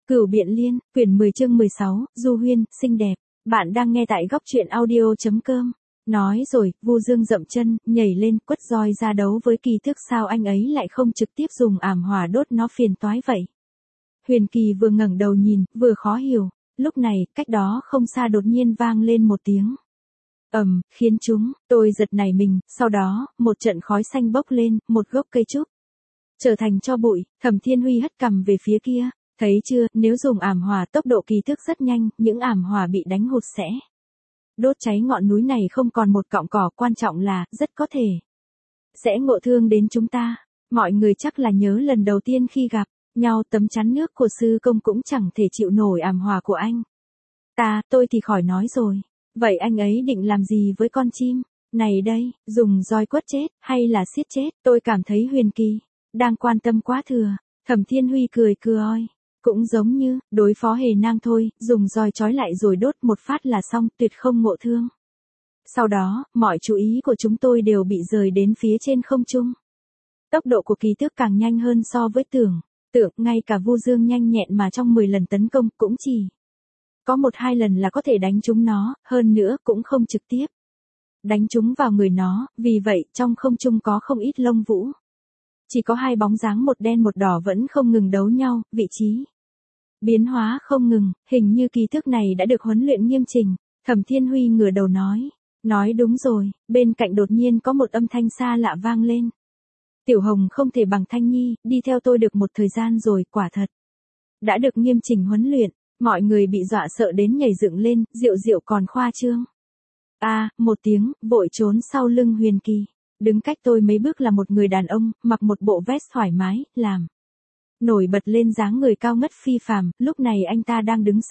Cửu Biện Liên, quyển 10 chương 16, Du Huyên, xinh đẹp. Bạn đang nghe tại góc truyện audio.com. Nói rồi, Vu Dương dậm chân, nhảy lên, quất roi ra đấu với Kỳ Tước, sao anh ấy lại không trực tiếp dùng ảm hỏa đốt nó phiền toái vậy? Huyền Kỳ vừa ngẩng đầu nhìn, vừa khó hiểu. Lúc này, cách đó không xa đột nhiên vang lên một tiếng khiến tôi giật nảy mình, sau đó, một trận khói xanh bốc lên, một gốc cây trúc trở thành tro bụi. Thẩm Thiên Huy hất cằm về phía kia. Thấy chưa, nếu dùng ảm hỏa tốc độ Kỳ Tước rất nhanh, những ảm hỏa bị đánh hụt sẽ đốt cháy ngọn núi này không còn một cọng cỏ, quan trọng là, rất có thể sẽ ngộ thương đến chúng ta. Mọi người chắc là nhớ lần đầu tiên khi gặp nhau, tấm chắn nước của sư công cũng chẳng thể chịu nổi ảm hỏa của anh. Tôi thì khỏi nói rồi. Vậy anh ấy định làm gì với con chim này đây, dùng roi quất chết, hay là siết chết? Tôi cảm thấy Huyền Kỳ đang quan tâm quá thừa. Thẩm Thiên Huy cười cười. Cũng giống như, đối phó hề nang thôi, dùng roi trói lại rồi đốt một phát là xong, tuyệt không ngộ thương. Sau đó, mọi chú ý của chúng tôi đều bị rời đến phía trên không trung. Tốc độ của Kỳ Tước càng nhanh hơn so với tưởng, ngay cả Vu Dương nhanh nhẹn mà trong 10 lần tấn công cũng chỉ có 1-2 lần là có thể đánh trúng nó, hơn nữa cũng không trực tiếp đánh trúng vào người nó, vì vậy trong không trung có không ít lông vũ. Chỉ có 2 bóng dáng, một đen một đỏ vẫn không ngừng đấu nhau, vị trí biến hóa không ngừng, hình như Kỳ Tước này đã được huấn luyện nghiêm chỉnh. Thẩm Thiên Huy ngửa đầu nói đúng rồi. Bên cạnh đột nhiên có một âm thanh xa lạ vang lên. Tiểu Hồng không thể bằng Thanh Nhi, đi theo tôi được một thời gian rồi, quả thật đã được nghiêm chỉnh huấn luyện. Mọi người bị dọa sợ đến nhảy dựng lên, Diệu còn khoa trương. Một tiếng, vội trốn sau lưng Huyền Kỳ. Đứng cách tôi mấy bước là một người đàn ông, mặc một bộ vest thoải mái, làm nổi bật lên dáng người cao ngất phi phàm. Lúc này anh ta đang đứng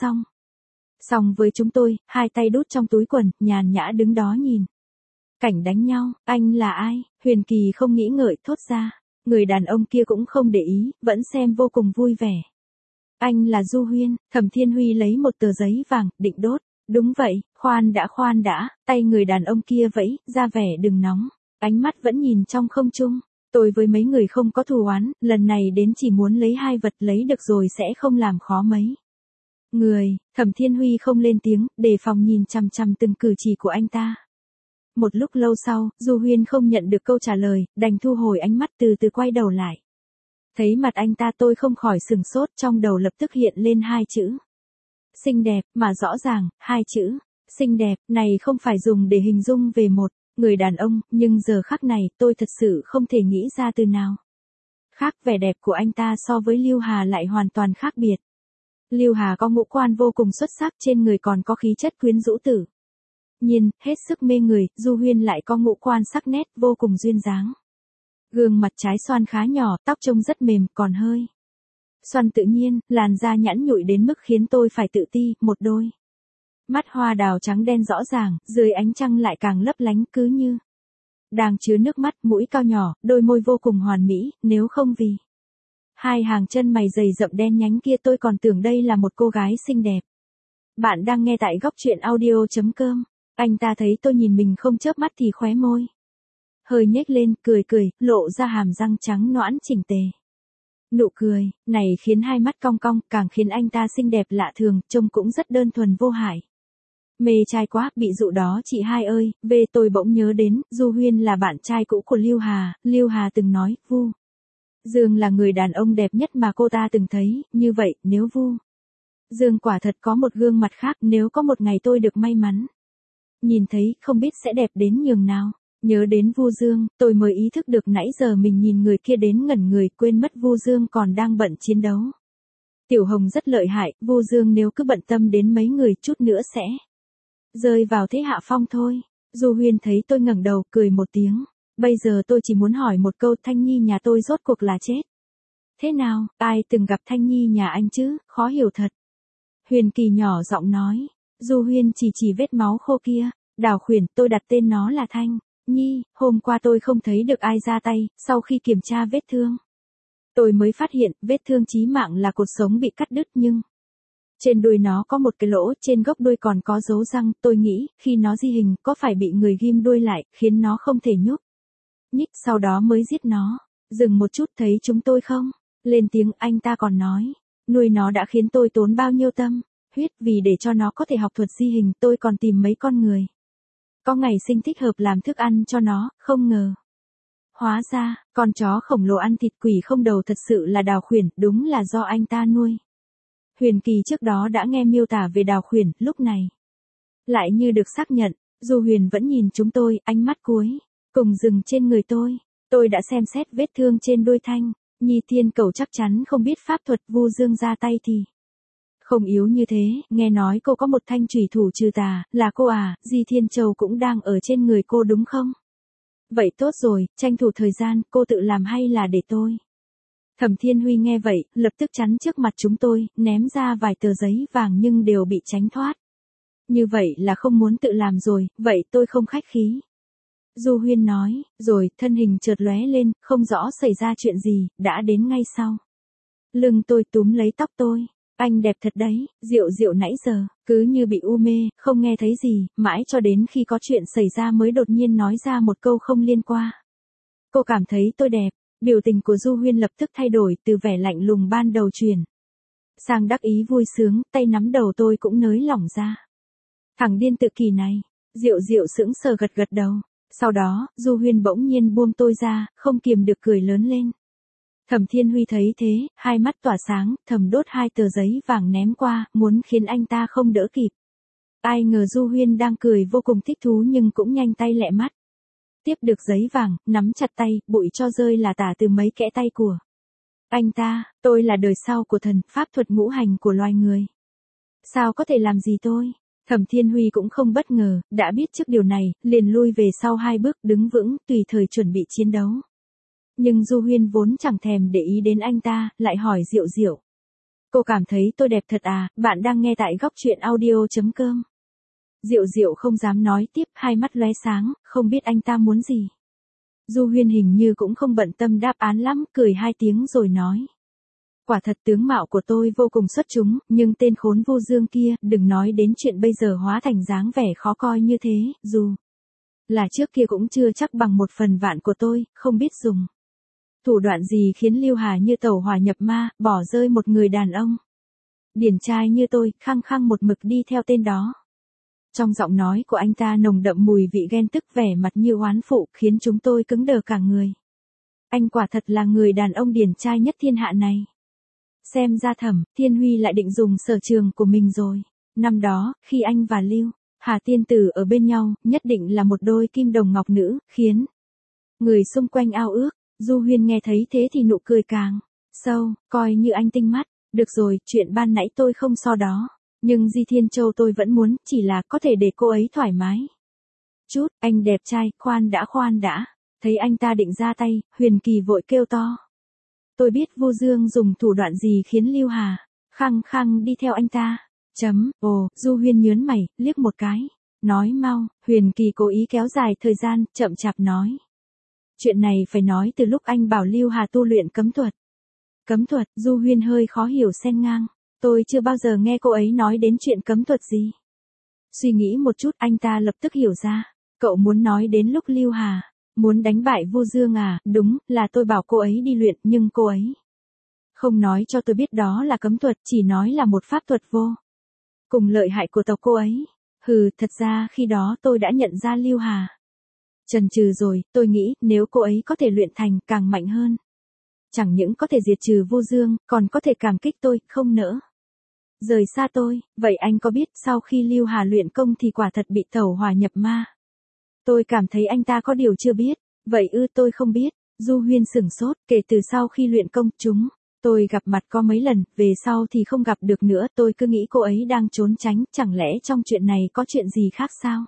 song với chúng tôi, 2 tay đút trong túi quần, nhàn nhã đứng đó nhìn cảnh đánh nhau. Anh là ai? Huyền Kỳ không nghĩ ngợi thốt ra. Người đàn ông kia cũng không để ý, vẫn xem vô cùng vui vẻ. Anh là Du Huyên. Thẩm Thiên Huy lấy một tờ giấy vàng, định đốt. Đúng vậy, khoan đã, tay người đàn ông kia vẫy, ra vẻ đừng nóng. Ánh mắt vẫn nhìn trong không trung. Tôi với mấy người không có thù oán, lần này đến chỉ muốn lấy 2 vật, lấy được rồi sẽ không làm khó mấy người. Thẩm Thiên Huy không lên tiếng, đề phòng nhìn chằm chằm từng cử chỉ của anh ta. Một lúc lâu sau, Du Huyên không nhận được câu trả lời, đành thu hồi ánh mắt, từ từ quay đầu lại. Thấy mặt anh ta tôi không khỏi sừng sốt, trong đầu lập tức hiện lên 2 chữ. Xinh đẹp, mà rõ ràng, 2 chữ. Xinh đẹp, này không phải dùng để hình dung về một người đàn ông, nhưng giờ khắc này, tôi thật sự không thể nghĩ ra từ nào khác. Vẻ đẹp của anh ta so với Lưu Hà lại hoàn toàn khác biệt. Lưu Hà có ngũ quan vô cùng xuất sắc, trên người còn có khí chất quyến rũ tự nhiên, hết sức mê người. Du Huyên lại có ngũ quan sắc nét, vô cùng duyên dáng. Gương mặt trái xoan khá nhỏ, tóc trông rất mềm, còn hơi xoăn tự nhiên, làn da nhẵn nhụi đến mức khiến tôi phải tự ti. Một đôi mắt hoa đào trắng đen rõ ràng, dưới ánh trăng lại càng lấp lánh, cứ như đang chứa nước mắt. Mũi cao nhỏ, đôi môi vô cùng hoàn mỹ, nếu không vì 2 hàng chân mày dày rậm đen nhánh kia, tôi còn tưởng đây là một cô gái xinh đẹp. Bạn đang nghe tại góc truyện audio.com. Anh ta thấy tôi nhìn mình không chớp mắt thì khóe môi hơi nhếch lên, cười, lộ ra hàm răng trắng nõn chỉnh tề. Nụ cười này khiến 2 mắt cong cong, càng khiến anh ta xinh đẹp lạ thường, trông cũng rất đơn thuần vô hại. Mê trai quá, bị dụ đó chị hai ơi. Tôi bỗng nhớ đến, Du Huyên là bạn trai cũ của Lưu Hà. Lưu Hà từng nói, Vu Dương là người đàn ông đẹp nhất mà cô ta từng thấy. Như vậy, nếu Vu Dương quả thật có một gương mặt khác, nếu có một ngày tôi được may mắn nhìn thấy, không biết sẽ đẹp đến nhường nào. Nhớ đến Vu Dương, tôi mới ý thức được nãy giờ mình nhìn người kia đến ngẩn người, quên mất Vu Dương còn đang bận chiến đấu. Tiểu Hồng rất lợi hại, Vu Dương nếu cứ bận tâm đến mấy người, chút nữa sẽ rơi vào thế hạ phong thôi. Du Huyên thấy tôi ngẩng đầu, cười một tiếng. Bây giờ tôi chỉ muốn hỏi một câu, Thanh Nhi nhà tôi rốt cuộc là chết thế nào? Ai từng gặp Thanh Nhi nhà anh chứ, khó hiểu thật. Huyền Kỳ nhỏ giọng nói. Du Huyên chỉ vết máu khô kia. Đào Khuyển, tôi đặt tên nó là Thanh Nhi. Hôm qua tôi không thấy được ai ra tay, sau khi kiểm tra vết thương, tôi mới phát hiện, vết thương chí mạng là cột sống bị cắt đứt, nhưng trên đuôi nó có một cái lỗ, trên gốc đuôi còn có dấu răng. Tôi nghĩ, khi nó di hình, có phải bị người ghim đuôi lại, khiến nó không thể nhúc nhích, sau đó mới giết nó. Dừng một chút, thấy chúng tôi không lên tiếng, anh ta còn nói, Nuôi nó đã khiến tôi tốn bao nhiêu tâm, huyết vì để cho nó có thể học thuật di hình, tôi còn tìm mấy con người. Có ngày sinh thích hợp làm thức ăn cho nó, không ngờ. Hóa ra, con chó khổng lồ ăn thịt quỷ không đầu thật sự là Đào Khuyển, đúng là do anh ta nuôi. Huyền Kỳ trước đó đã nghe miêu tả về Đào Khuyển, lúc này lại như được xác nhận, Du Huyền vẫn nhìn chúng tôi, ánh mắt cuối cùng dừng trên người tôi. Tôi đã xem xét vết thương trên đuôi Thanh Nhi Thiên Cẩu, chắc chắn không biết pháp thuật. Vu Dương ra tay thì không yếu như thế, nghe nói cô có một thanh chủy thủ trừ tà, là cô à, Di Thiên Châu cũng đang ở trên người cô đúng không? Vậy tốt rồi, tranh thủ thời gian, cô tự làm hay là để tôi? Thẩm Thiên Huy nghe vậy, lập tức chắn trước mặt chúng tôi, ném ra vài tờ giấy vàng nhưng đều bị tránh thoát. Như vậy là không muốn tự làm rồi, vậy tôi không khách khí. Du Huyên nói, rồi, thân hình chợt lóe lên, không rõ xảy ra chuyện gì, đã đến ngay sau. Lưng tôi túm lấy tóc tôi. Anh đẹp thật đấy, Diệu Diệu nãy giờ, cứ như bị u mê, không nghe thấy gì, mãi cho đến khi có chuyện xảy ra mới đột nhiên nói ra một câu không liên quan. Cô cảm thấy tôi đẹp, biểu tình của Du Huyên lập tức thay đổi từ vẻ lạnh lùng ban đầu chuyển sang đắc ý vui sướng, tay nắm đầu tôi cũng nới lỏng ra. Thằng điên tự kỷ này, Diệu Diệu sững sờ gật gật đầu. Sau đó, Du Huyên bỗng nhiên buông tôi ra, không kiềm được cười lớn lên. Thẩm Thiên Huy thấy thế, hai mắt tỏa sáng, thầm đốt hai tờ giấy vàng ném qua, muốn khiến anh ta không đỡ kịp. Ai ngờ Du Huyên đang cười vô cùng thích thú nhưng cũng nhanh tay lẹ mắt. Tiếp được giấy vàng, nắm chặt tay, bụi cho rơi là tả từ mấy kẽ tay của anh ta. Tôi là đời sau của thần, pháp thuật ngũ hành của loài người. Sao có thể làm gì tôi? Thẩm Thiên Huy cũng không bất ngờ, đã biết trước điều này, liền lui về sau hai bước đứng vững, tùy thời chuẩn bị chiến đấu. Nhưng Du Huyên vốn chẳng thèm để ý đến anh ta, lại hỏi Diệu Diệu. Cô cảm thấy tôi đẹp thật à, bạn đang nghe tại góc truyện audio.com. Diệu Diệu không dám nói tiếp, hai mắt lóe sáng, không biết anh ta muốn gì. Du Huyên hình như cũng không bận tâm đáp án lắm, cười hai tiếng rồi nói. Quả thật tướng mạo của tôi vô cùng xuất chúng, nhưng tên khốn Vu Dương kia, đừng nói đến chuyện bây giờ hóa thành dáng vẻ khó coi như thế, dù là trước kia cũng chưa chắc bằng 1/1000 của tôi, không biết dùng thủ đoạn gì khiến Lưu Hà như tẩu hỏa nhập ma, bỏ rơi một người đàn ông điển trai như tôi, khăng khăng một mực đi theo tên đó. Trong giọng nói của anh ta nồng đậm mùi vị ghen tức, vẻ mặt như oán phụ, khiến chúng tôi cứng đờ cả người. Anh quả thật là người đàn ông điển trai nhất thiên hạ này. Xem ra Thẩm Thiên Huy lại định dùng sở trường của mình rồi. Năm đó, khi anh và Lưu Hà tiên tử ở bên nhau, nhất định là một đôi kim đồng ngọc nữ, khiến người xung quanh ao ước. Du Huyên nghe thấy thế thì nụ cười càng sâu, coi như anh tinh mắt. Được rồi, chuyện ban nãy tôi không so đó. Nhưng Di Thiên Châu tôi vẫn muốn, chỉ là có thể để cô ấy thoải mái chút. Anh đẹp trai, khoan đã. Thấy anh ta định ra tay, Huyền Kỳ vội kêu to. Tôi biết Vu Dương dùng thủ đoạn gì khiến Lưu Hà khăng khăng đi theo anh ta. Ồ, Du Huyên nhớn mày, liếc một cái. Nói mau, Huyền Kỳ cố ý kéo dài thời gian, chậm chạp nói. Chuyện này phải nói từ lúc anh bảo Lưu Hà tu luyện cấm thuật. Cấm thuật, Du Huyên hơi khó hiểu xen ngang. Tôi chưa bao giờ nghe cô ấy nói đến chuyện cấm thuật gì. Suy nghĩ một chút, anh ta lập tức hiểu ra. Cậu muốn nói đến lúc Lưu Hà muốn đánh bại Vu Dương à? Đúng, là tôi bảo cô ấy đi luyện, nhưng cô ấy không nói cho tôi biết đó là cấm thuật, chỉ nói là một pháp thuật vô cùng lợi hại của tộc cô ấy. Hừ, thật ra khi đó tôi đã nhận ra Lưu Hà chần chừ rồi, tôi nghĩ nếu cô ấy có thể luyện thành càng mạnh hơn, chẳng những có thể diệt trừ Vu Dương, còn có thể cảm kích tôi, không nỡ rời xa tôi. Vậy anh có biết sau khi Lưu Hà luyện công thì quả thật bị tẩu hỏa nhập ma? Tôi cảm thấy anh ta có điều chưa biết. Vậy tôi không biết. Du Huyên sửng sốt, kể từ sau khi luyện công tôi gặp mặt có mấy lần, về sau thì không gặp được nữa, tôi cứ nghĩ cô ấy đang trốn tránh, chẳng lẽ trong chuyện này có chuyện gì khác sao?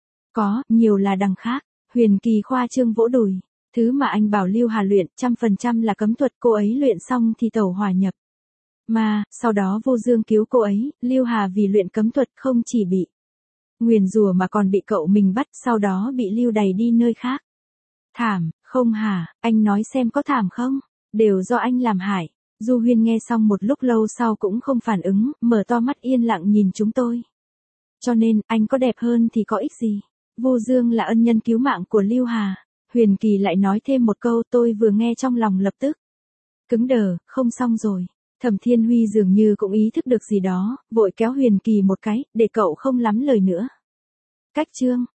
Có, nhiều là đằng khác. Huyền Kỳ khoa trương vỗ đùi. Thứ mà anh bảo Lưu Hà luyện, 100% là cấm thuật, cô ấy luyện xong thì tẩu hỏa nhập mà, sau đó Vô Dương cứu cô ấy, Lưu Hà vì luyện cấm thuật không chỉ bị nguyền rủa mà còn bị cậu mình bắt, sau đó bị lưu đày đi nơi khác. Thảm, không hả, anh nói xem có thảm không? Đều do anh làm hại. Du Huyên nghe xong một lúc lâu sau cũng không phản ứng, mở to mắt yên lặng nhìn chúng tôi. Cho nên, anh có đẹp hơn thì có ích gì? Vô Dương là ân nhân cứu mạng của Lưu Hà. Huyền Kỳ lại nói thêm một câu, tôi vừa nghe trong lòng lập tức cứng đờ, không xong rồi. Thẩm Thiên Huy dường như cũng ý thức được gì đó, vội kéo Huyền Kỳ một cái, để cậu không lắm lời nữa. Cách chương